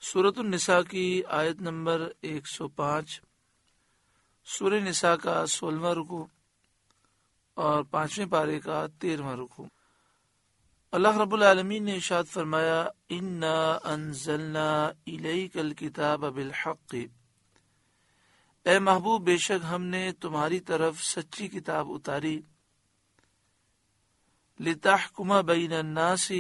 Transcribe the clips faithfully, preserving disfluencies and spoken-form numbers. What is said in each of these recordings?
سورۃ النساء کی آیت نمبر ایک سو پانچ، سورہ نساء کا سولہواں رکوع اور پانچویں پارے کا تیرہواں رکوع۔ اللہ رب العالمین نے ارشاد فرمایا، انا انزلنا الیک الکتاب بالحق، اے محبوب بے شک ہم نے تمہاری طرف سچی کتاب اتاری، لتحکم بین الناس،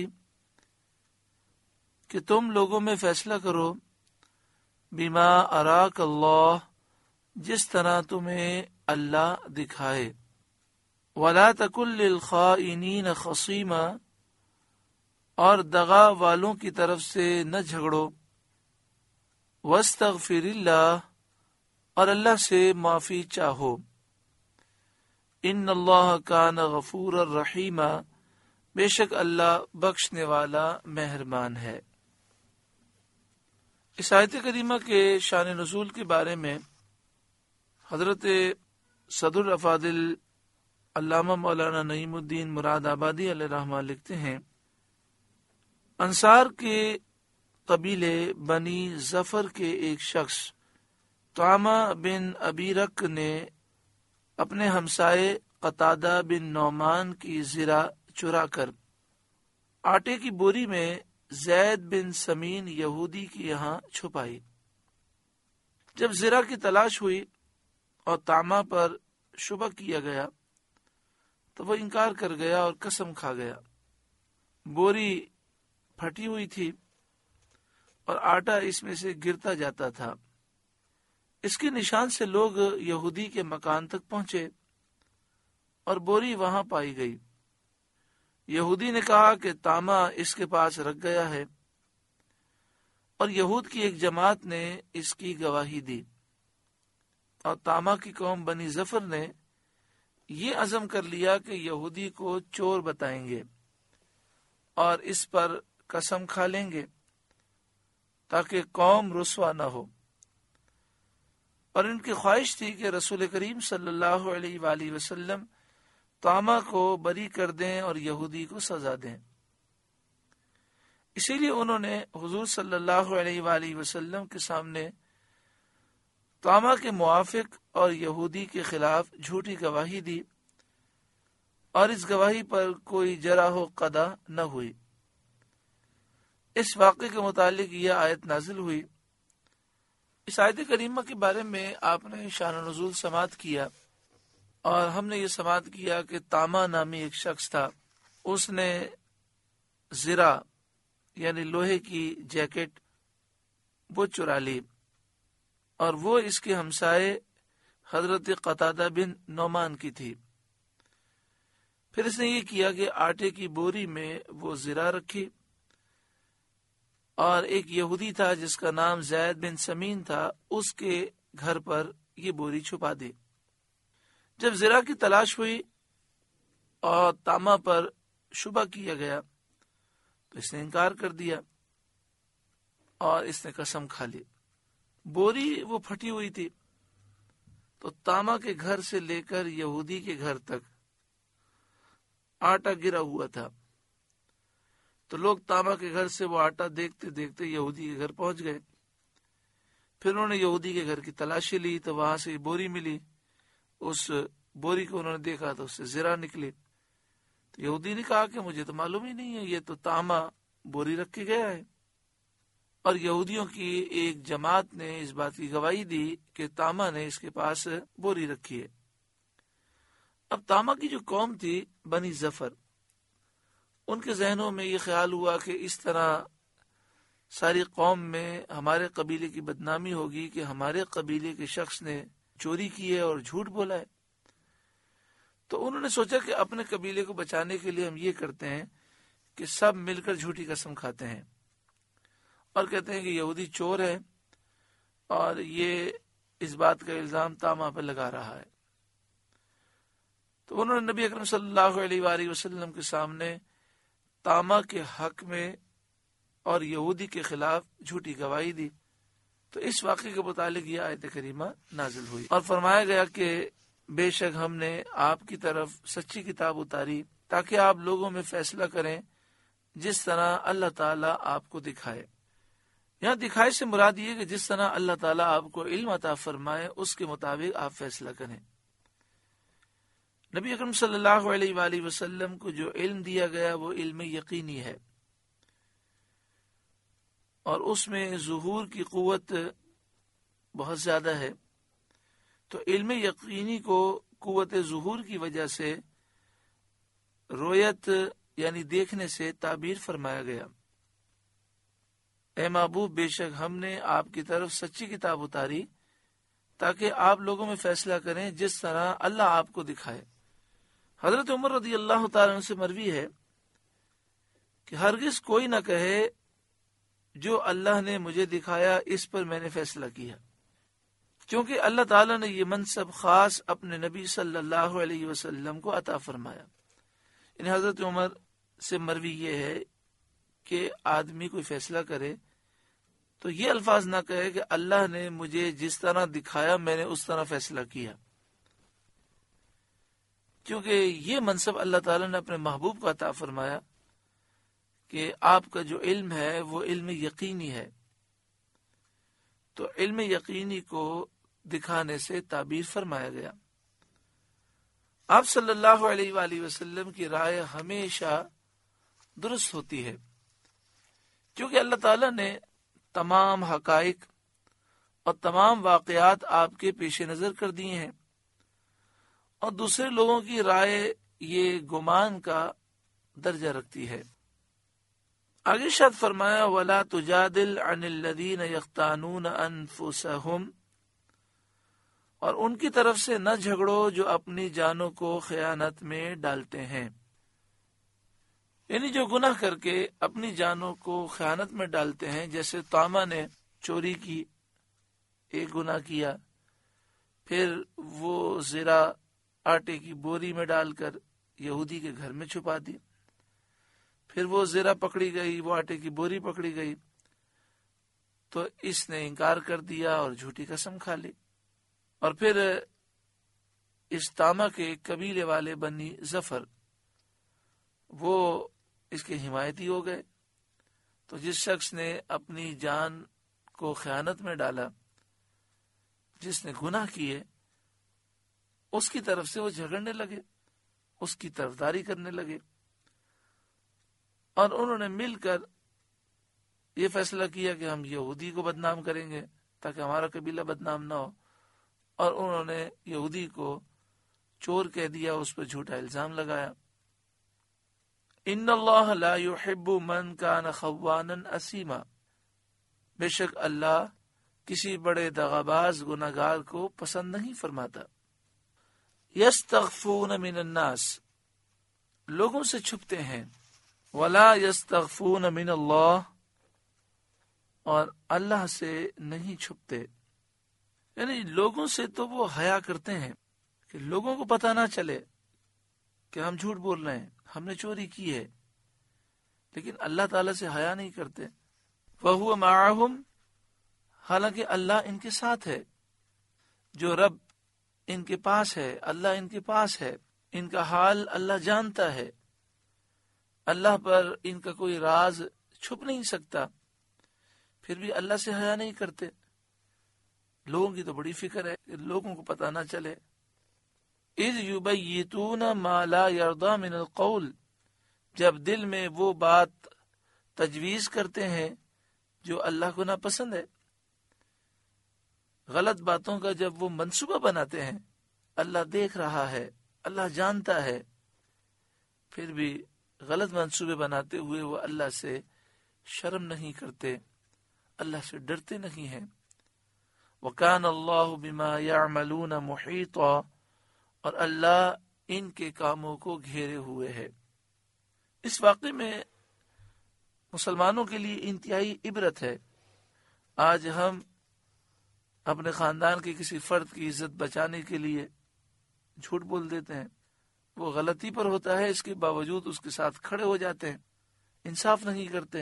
کہ تم لوگوں میں فیصلہ کرو، بما اراک اللہ، جس طرح تمہیں اللہ دکھائے، ولا تکن للخائنین خصیما، اور دغا والوں کی طرف سے نہ جھگڑو، واستغفر اللہ، اور اللہ سے معافی چاہو، ان اللہ کان غفورا رحیما، بے شک اللہ بخشنے والا مہربان ہے۔ اس آیت کریمہ کے شان نزول کے بارے میں حضرت صدر الافاضل علامہ مولانا نعیم الدین مراد آبادی علیہ رحمہ لکھتے ہیں، انصار کے قبیلے بنی ظفر کے ایک شخص طعمہ بن ابی رک نے اپنے ہمسائے قتادہ بن نعمان کی زرع چرا کر آٹے کی بوری میں زید بن سمین یہودی کے یہاں چھپائی۔ جب زرع کی تلاش ہوئی اور طعمہ پر شبہ کیا گیا تو وہ انکار کر گیا اور قسم کھا گیا۔ بوری پھٹی ہوئی تھی اور آٹا اس میں سے گرتا جاتا تھا۔ اس کے نشان سے لوگ یہودی کے مکان تک پہنچے اور بوری وہاں پائی گئی۔ یہودی نے کہا کہ طعمہ اس کے پاس رکھ گیا ہے، اور یہود کی ایک جماعت نے اس کی گواہی دی، اور طعمہ کی قوم بنی ظفر نے یہ عزم کر لیا کہ یہودی کو چور بتائیں گے اور اس پر قسم کھا لیں گے تاکہ قوم رسوا نہ ہو، اور ان کی خواہش تھی کہ رسول کریم صلی اللہ علیہ وآلہ وسلم طعمہ کو بری کر دیں اور یہودی کو سزا دیں۔ اسی لیے انہوں نے حضور صلی اللہ علیہ وآلہ وسلم کے سامنے طعمہ کے موافق اور یہودی کے خلاف جھوٹی گواہی دی، اور اس گواہی پر کوئی جرح و قدع نہ ہوئی۔ اس واقعے کے متعلق یہ آیت نازل ہوئی۔ اس آیت کریمہ کے بارے میں آپ نے شان و نزول سماعت کیا، اور ہم نے یہ سماعت کیا کہ طعمہ نامی ایک شخص تھا، اس نے زرع یعنی لوہے کی جیکٹ وہ چرا لی، اور وہ اس کے ہمسائے حضرت قتادہ بن نعمان کی تھی۔ پھر اس نے یہ کیا کہ آٹے کی بوری میں وہ زرع رکھی، اور ایک یہودی تھا جس کا نام زید بن سمین تھا، اس کے گھر پر یہ بوری چھپا دی۔ جب زرع کی تلاش ہوئی اور طعمہ پر شبہ کیا گیا تو اس نے انکار کر دیا اور اس نے قسم کھا لی۔ بوری وہ پھٹی ہوئی تھی، تو طعمہ کے گھر سے لے کر یہودی کے گھر تک آٹا گرا ہوا تھا، تو لوگ طعمہ کے گھر سے وہ آٹا دیکھتے دیکھتے یہودی کے گھر پہنچ گئے۔ پھر انہوں نے یہودی کے گھر کی تلاشی لی تو وہاں سے بوری ملی، اس بوری کو انہوں نے دیکھا تو اس سے زرع نکلی۔ تو یہودی نے کہا کہ مجھے تو معلوم ہی نہیں ہے، یہ تو طعمہ بوری رکھ کے گیا ہے۔ اور یہودیوں کی ایک جماعت نے اس بات کی گواہی دی کہ طعمہ نے اس کے پاس بوری رکھی ہے۔ اب طعمہ کی جو قوم تھی بنی ظفر، ان کے ذہنوں میں یہ خیال ہوا کہ اس طرح ساری قوم میں ہمارے قبیلے کی بدنامی ہوگی کہ ہمارے قبیلے کے شخص نے چوری کی ہے اور جھوٹ بولا ہے۔ تو انہوں نے سوچا کہ اپنے قبیلے کو بچانے کے لیے ہم یہ کرتے ہیں کہ سب مل کر جھوٹی قسم کھاتے ہیں اور کہتے ہیں کہ یہودی چور ہے اور یہ اس بات کا الزام طعمہ پر لگا رہا ہے۔ تو انہوں نے نبی اکرم صلی اللہ علیہ وآلہ وسلم کے سامنے طعمہ کے حق میں اور یہودی کے خلاف جھوٹی گواہی دی۔ تو اس واقعے کے متعلق یہ آیت کریمہ نازل ہوئی اور فرمایا گیا کہ بے شک ہم نے آپ کی طرف سچی کتاب اتاری تاکہ آپ لوگوں میں فیصلہ کریں جس طرح اللہ تعالیٰ آپ کو دکھائے۔ یہاں دکھائی سے مراد یہ کہ جس طرح اللہ تعالیٰ آپ کو علم عطا فرمائے اس کے مطابق آپ فیصلہ کریں۔ نبی اکرم صلی اللہ علیہ وآلہ وسلم کو جو علم دیا گیا وہ علم یقینی ہے، اور اس میں ظہور کی قوت بہت زیادہ ہے، تو علم یقینی کو قوت ظہور کی وجہ سے رویت یعنی دیکھنے سے تعبیر فرمایا گیا۔ اے محبوب، بے شک ہم نے آپ کی طرف سچی کتاب اتاری تاکہ آپ لوگوں میں فیصلہ کریں جس طرح اللہ آپ کو دکھائے۔ حضرت عمر رضی اللہ تعالیٰ عنہ سے مروی ہے کہ ہرگز کوئی نہ کہے جو اللہ نے مجھے دکھایا اس پر میں نے فیصلہ کیا، کیونکہ اللہ تعالیٰ نے یہ منصب خاص اپنے نبی صلی اللہ علیہ وسلم کو عطا فرمایا۔ یعنی حضرت عمر سے مروی یہ ہے کہ آدمی کوئی فیصلہ کرے تو یہ الفاظ نہ کہے کہ اللہ نے مجھے جس طرح دکھایا میں نے اس طرح فیصلہ کیا، کیونکہ یہ منصب اللہ تعالیٰ نے اپنے محبوب کو عطا فرمایا کہ آپ کا جو علم ہے وہ علم یقینی ہے، تو علم یقینی کو دکھانے سے تعبیر فرمایا گیا۔ آپ صلی اللہ علیہ وآلہ وسلم کی رائے ہمیشہ درست ہوتی ہے، کیونکہ اللہ تعالیٰ نے تمام حقائق اور تمام واقعات آپ کے پیش نظر کر دیے ہیں، اور دوسرے لوگوں کی رائے یہ گمان کا درجہ رکھتی ہے۔ آگے ارشاد فرمایا وَلَا تُجَادِلْ عَنِ الَّذِينَ يَخْتَانُونَ أَنفُسَهُمْ، اور ان کی طرف سے نہ جھگڑو جو اپنی جانوں کو خیانت میں ڈالتے ہیں، یعنی جو گناہ کر کے اپنی جانوں کو خیانت میں ڈالتے ہیں، جیسے طامہ نے چوری کی، ایک گناہ کیا، پھر وہ زرہ آٹے کی بوری میں ڈال کر یہودی کے گھر میں چھپا دی، پھر وہ زرہ پکڑی گئی، وہ آٹے کی بوری پکڑی گئی، تو اس نے انکار کر دیا اور جھوٹی قسم کھا لی، اور پھر اس طامہ کے قبیلے والے بنی ظفر وہ اس کے حمایتی ہو گئے۔ تو جس شخص نے اپنی جان کو خیانت میں ڈالا، جس نے گناہ کیے، اس کی طرف سے وہ جھگڑنے لگے، اس کی طرفداری کرنے لگے، اور انہوں نے مل کر یہ فیصلہ کیا کہ ہم یہودی کو بدنام کریں گے تاکہ ہمارا قبیلہ بدنام نہ ہو، اور انہوں نے یہودی کو چور کہہ دیا، اس پر جھوٹا الزام لگایا۔ ان اللہ لا يحب من کان خوانا اثیما، بے شک اللہ کسی بڑے دغاباز گناہگار کو پسند نہیں فرماتا۔ یستخفون من الناس، لوگوں سے چھپتے ہیں، ولا یستخفون من اللہ، اور اللہ سے نہیں چھپتے، یعنی لوگوں سے تو وہ حیا کرتے ہیں کہ لوگوں کو پتہ نہ چلے کہ ہم جھوٹ بول رہے ہیں، ہم نے چوری کی ہے، لیکن اللہ تعالیٰ سے حیا نہیں کرتے۔ وَهُوَ مَعَهُمْ، حالانکہ اللہ ان کے ساتھ ہے، جو رب ان کے پاس ہے، اللہ ان کے پاس ہے، ان کا حال اللہ جانتا ہے، اللہ پر ان کا کوئی راز چھپ نہیں سکتا، پھر بھی اللہ سے حیا نہیں کرتے۔ لوگوں کی تو بڑی فکر ہے کہ لوگوں کو پتہ نہ چلے۔ اذ یبیتون ما لا یرضی من القول، جب دل میں وہ بات تجویز کرتے ہیں جو اللہ کو ناپسند ہے۔ غلط باتوں کا جب وہ منصوبہ بناتے ہیں، اللہ دیکھ رہا ہے، اللہ جانتا ہے، پھر بھی غلط منصوبے بناتے ہوئے وہ اللہ سے شرم نہیں کرتے، اللہ سے ڈرتے نہیں ہیں۔ وَكَانَ اللَّهُ بِمَا يَعْمَلُونَ مُحِيطًا، اور اللہ ان کے کاموں کو گھیرے ہوئے ہے۔ اس واقعے میں مسلمانوں کے لیے انتہائی عبرت ہے۔ آج ہم اپنے خاندان کے کسی فرد کی عزت بچانے کے لیے جھوٹ بول دیتے ہیں، وہ غلطی پر ہوتا ہے، اس کے باوجود اس کے ساتھ کھڑے ہو جاتے ہیں، انصاف نہیں کرتے۔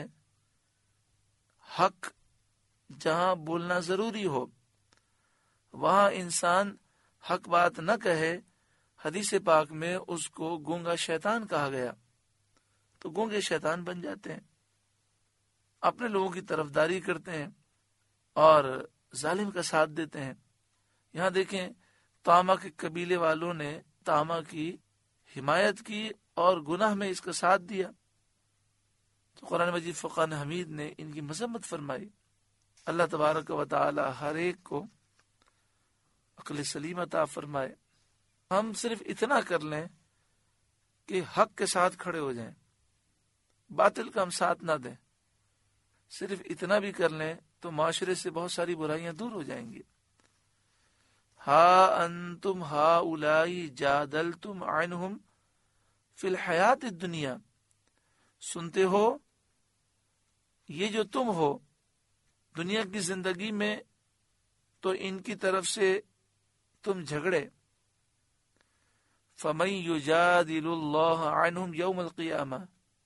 حق جہاں بولنا ضروری ہو وہاں انسان حق بات نہ کہے، حدیث پاک میں اس کو گونگا شیطان کہا گیا، تو گونگے شیطان بن جاتے ہیں۔ اپنے لوگوں کی طرفداری کرتے ہیں اور ظالم کا ساتھ دیتے ہیں۔ یہاں دیکھیں طامہ کے قبیلے والوں نے طامہ کی حمایت کی اور گناہ میں اس کا ساتھ دیا، تو قرآن مجید فرقان حمید نے ان کی مذمت فرمائی۔ اللہ تبارک و تعالی ہر ایک کو عقل سلیم عطا فرمائے۔ ہم صرف اتنا کر لیں کہ حق کے ساتھ کھڑے ہو جائیں، باطل کا ہم ساتھ نہ دیں، صرف اتنا بھی کر لیں تو معاشرے سے بہت ساری برائیاں دور ہو جائیں گی۔ ہا انتم ہاؤلائی جادلتم عنہم فی الحیات الدنیا، سنتے ہو یہ جو تم ہو دنیا کی زندگی میں تو ان کی طرف سے تم جھگڑے، فَمَن يُجَادِلُ اللَّهَ عَنْهُمْ يَوْمَ الْقِيَامَةِ،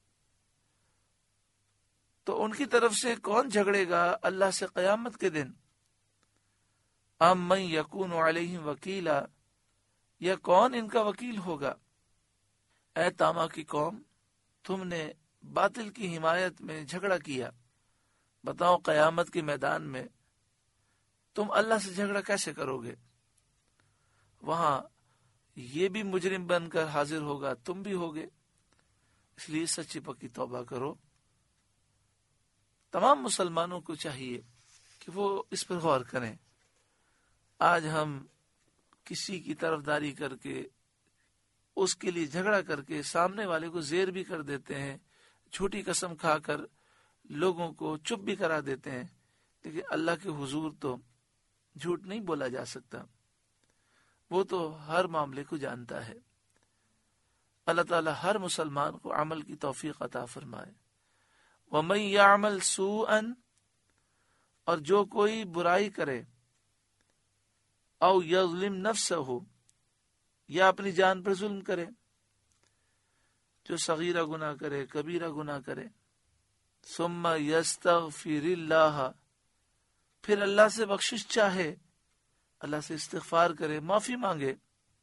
تو ان کی طرف سے کون جھگڑے گا اللہ سے قیامت کے دن؟ ام من یکون علیہم وکیلا، یا کون ان کا وکیل ہوگا؟ اے طامہ کی قوم، تم نے باطل کی حمایت میں جھگڑا کیا، بتاؤ قیامت کے میدان میں تم اللہ سے جھگڑا کیسے کرو گے؟ وہاں یہ بھی مجرم بن کر حاضر ہوگا، تم بھی ہوگے۔ اس لیے سچی پکی توبہ کرو۔ تمام مسلمانوں کو چاہیے کہ وہ اس پر غور کریں۔ آج ہم کسی کی طرفداری کر کے، اس کے لیے جھگڑا کر کے سامنے والے کو زیر بھی کر دیتے ہیں، جھوٹی قسم کھا کر لوگوں کو چپ بھی کرا دیتے ہیں، لیکن اللہ کے حضور تو جھوٹ نہیں بولا جا سکتا، وہ تو ہر معاملے کو جانتا ہے۔ اللہ تعالی ہر مسلمان کو عمل کی توفیق عطا فرمائے۔ وَمَن يَعْمَلْ سُوءًا، اور جو کوئی برائی کرے، او یظلم نفسہ، یا اپنی جان پر ظلم کرے، جو صغیرہ گناہ کرے، کبیرہ گناہ کرے، ثم یستغفر اللہ، پھر اللہ سے بخشش چاہے، اللہ سے استغفار کرے، معافی مانگے،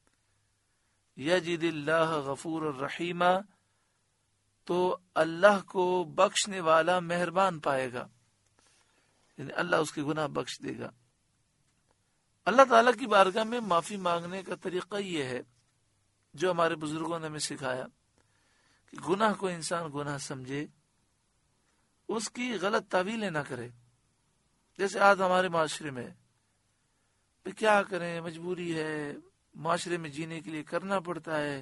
یجد اللہ غفور الرحیم، تو اللہ کو بخشنے والا مہربان پائے گا، یعنی اللہ اس کے گناہ بخش دے گا۔ اللہ تعالیٰ کی بارگاہ میں معافی مانگنے کا طریقہ یہ ہے جو ہمارے بزرگوں نے ہمیں سکھایا کہ گناہ کو انسان گناہ سمجھے، اس کی غلط تعویلیں نہ کرے۔ جیسے آج ہمارے معاشرے میں کیا کریں، مجبوری ہے، معاشرے میں جینے کے لیے کرنا پڑتا ہے،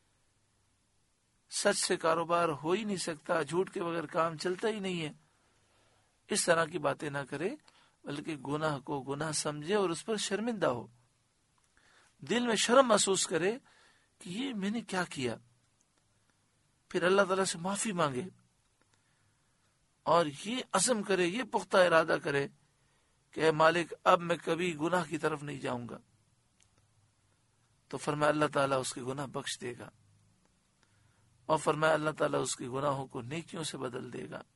سچ سے کاروبار ہو ہی نہیں سکتا، جھوٹ کے بغیر کام چلتا ہی نہیں ہے، اس طرح کی باتیں نہ کرے، بلکہ گناہ کو گناہ سمجھے اور اس پر شرمندہ ہو، دل میں شرم محسوس کرے کہ یہ میں نے کیا کیا، پھر اللہ تعالیٰ سے معافی مانگے اور یہ عزم کرے، یہ پختہ ارادہ کرے کہ اے مالک اب میں کبھی گناہ کی طرف نہیں جاؤں گا، تو فرمایا اللہ تعالیٰ اس کے گناہ بخش دے گا، اور فرمایا اللہ تعالیٰ اس کے گناہوں کو نیکیوں سے بدل دے گا،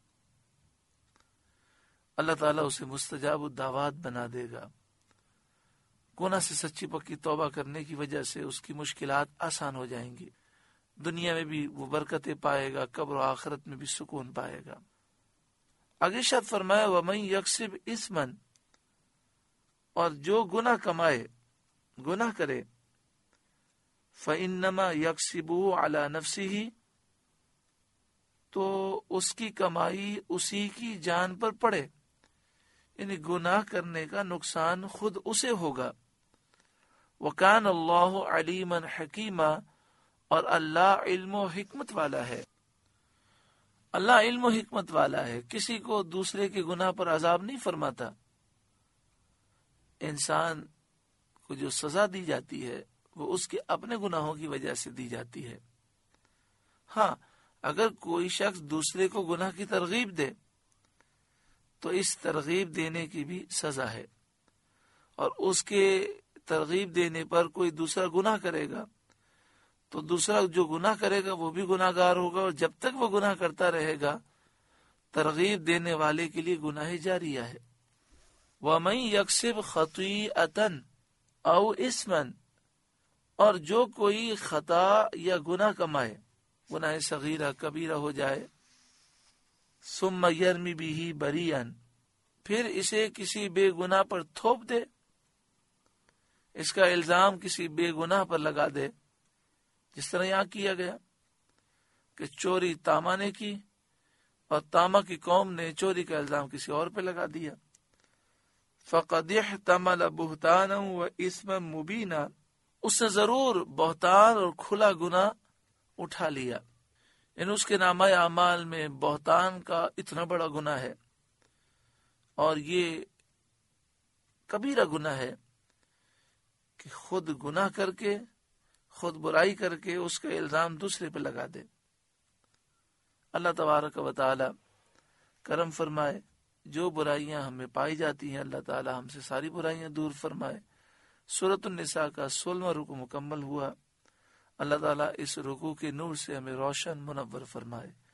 اللہ تعالیٰ اسے مستجاب الدعوات بنا دے گا۔ گناہ سے سچی پکی توبہ کرنے کی وجہ سے اس کی مشکلات آسان ہو جائیں گی، دنیا میں بھی وہ برکتیں پائے گا، قبر و آخرت میں بھی سکون پائے گا۔ آگے ارشاد فرمایا وَمَن یکسب اثما، اور جو گناہ کمائے، گناہ کرے، فَإِنَّمَا يَكْسِبُهُ عَلَى نَفْسِهِ، تو اس کی کمائی اسی کی جان پر پڑے، یعنی گناہ کرنے کا نقصان خود اسے ہوگا۔ وَكَانَ اللَّهُ عَلِيمًا حَكِيمًا، اور اللہ علم و حکمت والا ہے، اللہ علم و حکمت والا ہے، کسی کو دوسرے کے گناہ پر عذاب نہیں فرماتا۔ انسان کو جو سزا دی جاتی ہے وہ اس کے اپنے گناہوں کی وجہ سے دی جاتی ہے۔ ہاں اگر کوئی شخص دوسرے کو گناہ کی ترغیب دے تو اس ترغیب دینے کی بھی سزا ہے، اور اس کے ترغیب دینے پر کوئی دوسرا گناہ کرے گا تو دوسرا جو گناہ کرے گا وہ بھی گناہ گار ہوگا، اور جب تک وہ گناہ کرتا رہے گا ترغیب دینے والے کے لیے گناہ جاریہ ہے۔ وَمَن يَكْسِبْ خَطِيئَةً أَوْ إِثْمًا، اور جو کوئی خطا یا گناہ کمائے، گناہ صغیرہ کبیرہ ہو جائے، ثم یرمی بہ بریئا، پھر اسے کسی بے گناہ پر تھوپ دے، اس کا الزام کسی بے گناہ پر لگا دے، جس طرح یہاں کیا گیا کہ چوری تاما نے کی اور تاما کی قوم نے چوری کا الزام کسی اور پہ لگا دیا۔ فَقَدْ احْتَمَلَ بُهْتَانًا وَإِثْمًا مُبِينًا، اس نے ضرور بہتان اور کھلا گناہ اٹھا لیا، یعنی اس کے نامہ اعمال میں بہتان کا اتنا بڑا گناہ ہے اور یہ کبیرہ گناہ ہے کہ خود گناہ کر کے، خود برائی کر کے اس کا الزام دوسرے پہ لگا دے۔ اللہ تبارک و تعالی کرم فرمائے، جو برائیاں ہمیں پائی جاتی ہیں اللہ تعالی ہم سے ساری برائیاں دور فرمائے۔ سورۃ النساء کا سولہواں رکوع مکمل ہوا۔ اللہ تعالی اس رکوع کے نور سے ہمیں روشن منور فرمائے۔